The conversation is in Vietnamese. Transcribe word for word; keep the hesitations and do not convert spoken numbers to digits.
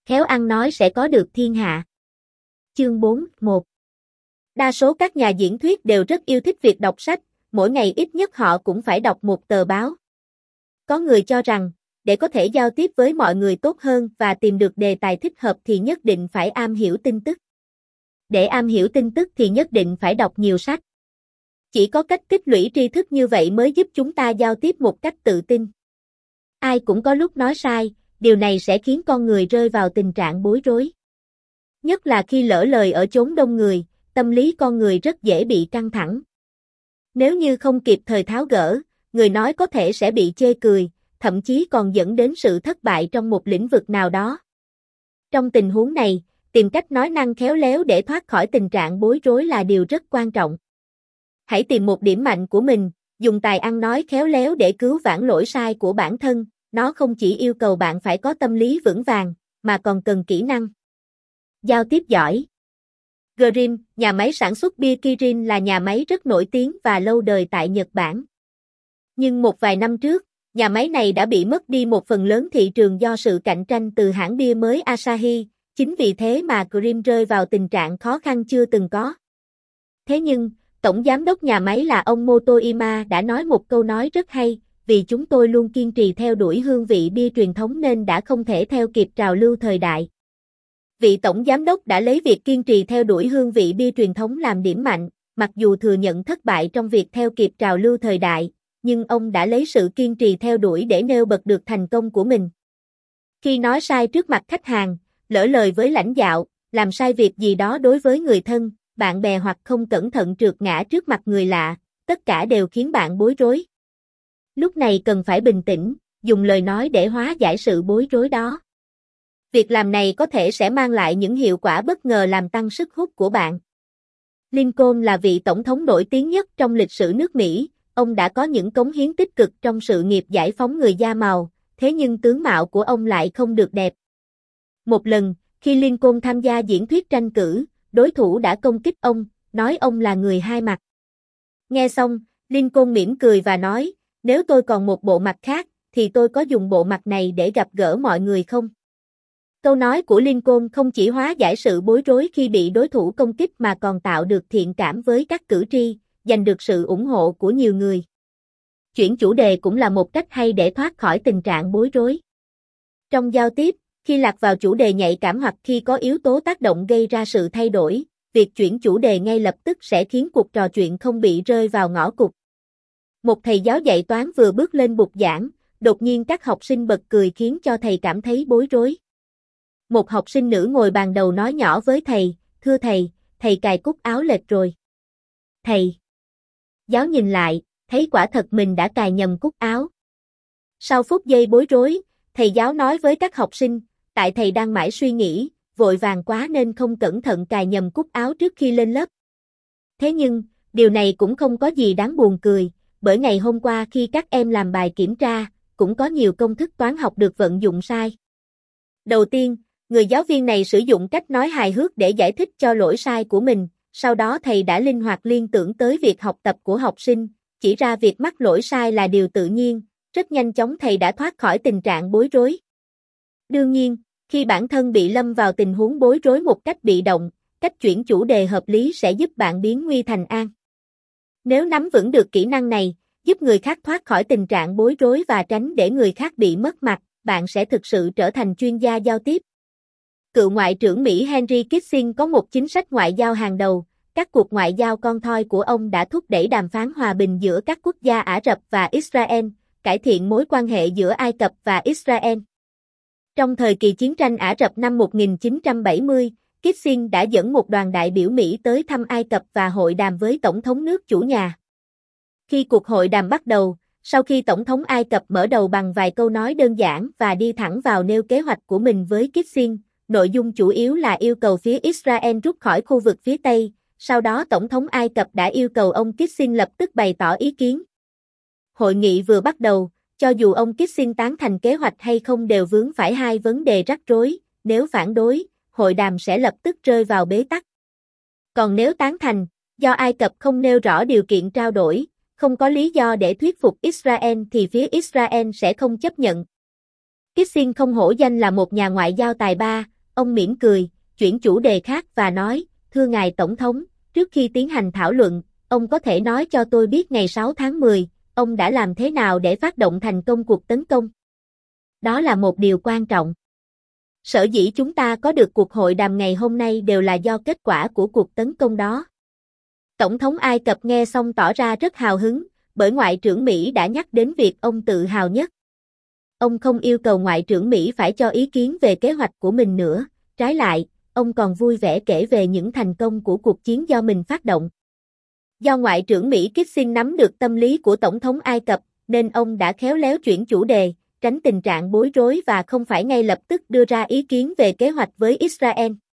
khéo ăn nói sẽ có được thiên hạ. Chương bốn, một. Đa số các nhà diễn thuyết đều rất yêu thích việc đọc sách, mỗi ngày ít nhất họ cũng phải đọc một tờ báo. Có người cho rằng, để có thể giao tiếp với mọi người tốt hơn và tìm được đề tài thích hợp thì nhất định phải am hiểu tin tức. Để am hiểu tin tức thì nhất định phải đọc nhiều sách. Chỉ có cách tích lũy tri thức như vậy mới giúp chúng ta giao tiếp một cách tự tin. Ai cũng có lúc nói sai, điều này sẽ khiến con người rơi vào tình trạng bối rối. Nhất là khi lỡ lời ở chốn đông người, tâm lý con người rất dễ bị căng thẳng. Nếu như không kịp thời tháo gỡ, người nói có thể sẽ bị chê cười, thậm chí còn dẫn đến sự thất bại trong một lĩnh vực nào đó. Trong tình huống này, tìm cách nói năng khéo léo để thoát khỏi tình trạng bối rối là điều rất quan trọng. Hãy tìm một điểm mạnh của mình, dùng tài ăn nói khéo léo để cứu vãn lỗi sai của bản thân, nó không chỉ yêu cầu bạn phải có tâm lý vững vàng, mà còn cần kỹ năng giao tiếp giỏi. Grim, nhà máy sản xuất bia Kirin là nhà máy rất nổi tiếng và lâu đời tại Nhật Bản. Nhưng một vài năm trước, nhà máy này đã bị mất đi một phần lớn thị trường do sự cạnh tranh từ hãng bia mới Asahi, chính vì thế mà Grim rơi vào tình trạng khó khăn chưa từng có. Thế nhưng, Tổng giám đốc nhà máy là ông Motoyama đã nói một câu nói rất hay, vì chúng tôi luôn kiên trì theo đuổi hương vị bia truyền thống nên đã không thể theo kịp trào lưu thời đại. Vị tổng giám đốc đã lấy việc kiên trì theo đuổi hương vị bia truyền thống làm điểm mạnh, mặc dù thừa nhận thất bại trong việc theo kịp trào lưu thời đại, nhưng ông đã lấy sự kiên trì theo đuổi để nêu bật được thành công của mình. Khi nói sai trước mặt khách hàng, lỡ lời với lãnh đạo, làm sai việc gì đó đối với người thân, bạn bè hoặc không cẩn thận trượt ngã trước mặt người lạ, tất cả đều khiến bạn bối rối. Lúc này cần phải bình tĩnh, dùng lời nói để hóa giải sự bối rối đó. Việc làm này có thể sẽ mang lại những hiệu quả bất ngờ làm tăng sức hút của bạn. Lincoln là vị tổng thống nổi tiếng nhất trong lịch sử nước Mỹ, ông đã có những cống hiến tích cực trong sự nghiệp giải phóng người da màu, thế nhưng tướng mạo của ông lại không được đẹp. Một lần, khi Lincoln tham gia diễn thuyết tranh cử, đối thủ đã công kích ông, nói ông là người hai mặt. Nghe xong, Lincoln mỉm cười và nói, nếu tôi còn một bộ mặt khác, thì tôi có dùng bộ mặt này để gặp gỡ mọi người không? Câu nói của Lincoln không chỉ hóa giải sự bối rối khi bị đối thủ công kích mà còn tạo được thiện cảm với các cử tri, giành được sự ủng hộ của nhiều người. Chuyển chủ đề cũng là một cách hay để thoát khỏi tình trạng bối rối. Trong giao tiếp, khi lạc vào chủ đề nhạy cảm hoặc khi có yếu tố tác động gây ra sự thay đổi, việc chuyển chủ đề ngay lập tức sẽ khiến cuộc trò chuyện không bị rơi vào ngõ cụt. Một thầy giáo dạy toán vừa bước lên bục giảng, đột nhiên các học sinh bật cười khiến cho thầy cảm thấy bối rối. Một học sinh nữ ngồi bàn đầu nói nhỏ với thầy, thưa thầy, thầy cài cúc áo lệch rồi. Thầy giáo nhìn lại, thấy quả thật mình đã cài nhầm cúc áo. Sau phút giây bối rối, thầy giáo nói với các học sinh, tại thầy đang mãi suy nghĩ, vội vàng quá nên không cẩn thận cài nhầm cúc áo trước khi lên lớp. Thế nhưng, điều này cũng không có gì đáng buồn cười, bởi ngày hôm qua khi các em làm bài kiểm tra, cũng có nhiều công thức toán học được vận dụng sai. Đầu tiên, người giáo viên này sử dụng cách nói hài hước để giải thích cho lỗi sai của mình, sau đó thầy đã linh hoạt liên tưởng tới việc học tập của học sinh, chỉ ra việc mắc lỗi sai là điều tự nhiên, rất nhanh chóng thầy đã thoát khỏi tình trạng bối rối. Đương nhiên, khi bản thân bị lâm vào tình huống bối rối một cách bị động, cách chuyển chủ đề hợp lý sẽ giúp bạn biến nguy thành an. Nếu nắm vững được kỹ năng này, giúp người khác thoát khỏi tình trạng bối rối và tránh để người khác bị mất mặt, bạn sẽ thực sự trở thành chuyên gia giao tiếp. Cựu Ngoại trưởng Mỹ Henry Kissinger có một chính sách ngoại giao hàng đầu, các cuộc ngoại giao con thoi của ông đã thúc đẩy đàm phán hòa bình giữa các quốc gia Ả Rập và Israel, cải thiện mối quan hệ giữa Ai Cập và Israel. Trong thời kỳ chiến tranh Ả Rập năm một nghìn chín trăm bảy mươi, Kissinger đã dẫn một đoàn đại biểu Mỹ tới thăm Ai Cập và hội đàm với Tổng thống nước chủ nhà. Khi cuộc hội đàm bắt đầu, sau khi Tổng thống Ai Cập mở đầu bằng vài câu nói đơn giản và đi thẳng vào nêu kế hoạch của mình với Kissinger, nội dung chủ yếu là yêu cầu phía Israel rút khỏi khu vực phía Tây, sau đó Tổng thống Ai Cập đã yêu cầu ông Kissinger lập tức bày tỏ ý kiến. Hội nghị vừa bắt đầu, cho dù ông Kissinger tán thành kế hoạch hay không đều vướng phải hai vấn đề rắc rối, nếu phản đối, hội đàm sẽ lập tức rơi vào bế tắc. Còn nếu tán thành, do Ai Cập không nêu rõ điều kiện trao đổi, không có lý do để thuyết phục Israel thì phía Israel sẽ không chấp nhận. Kissinger không hổ danh là một nhà ngoại giao tài ba, Ông mỉm cười, chuyển chủ đề khác và nói, thưa ngài Tổng thống, trước khi tiến hành thảo luận, ông có thể nói cho tôi biết ngày sáu tháng mười, ông đã làm thế nào để phát động thành công cuộc tấn công? Đó là một điều quan trọng. Sở dĩ chúng ta có được cuộc hội đàm ngày hôm nay đều là do kết quả của cuộc tấn công đó. Tổng thống Ai Cập nghe xong tỏ ra rất hào hứng, bởi Ngoại trưởng Mỹ đã nhắc đến việc ông tự hào nhất. Ông không yêu cầu Ngoại trưởng Mỹ phải cho ý kiến về kế hoạch của mình nữa, trái lại, ông còn vui vẻ kể về những thành công của cuộc chiến do mình phát động. Do Ngoại trưởng Mỹ Kissinger nắm được tâm lý của Tổng thống Ai Cập, nên ông đã khéo léo chuyển chủ đề, tránh tình trạng bối rối và không phải ngay lập tức đưa ra ý kiến về kế hoạch với Israel.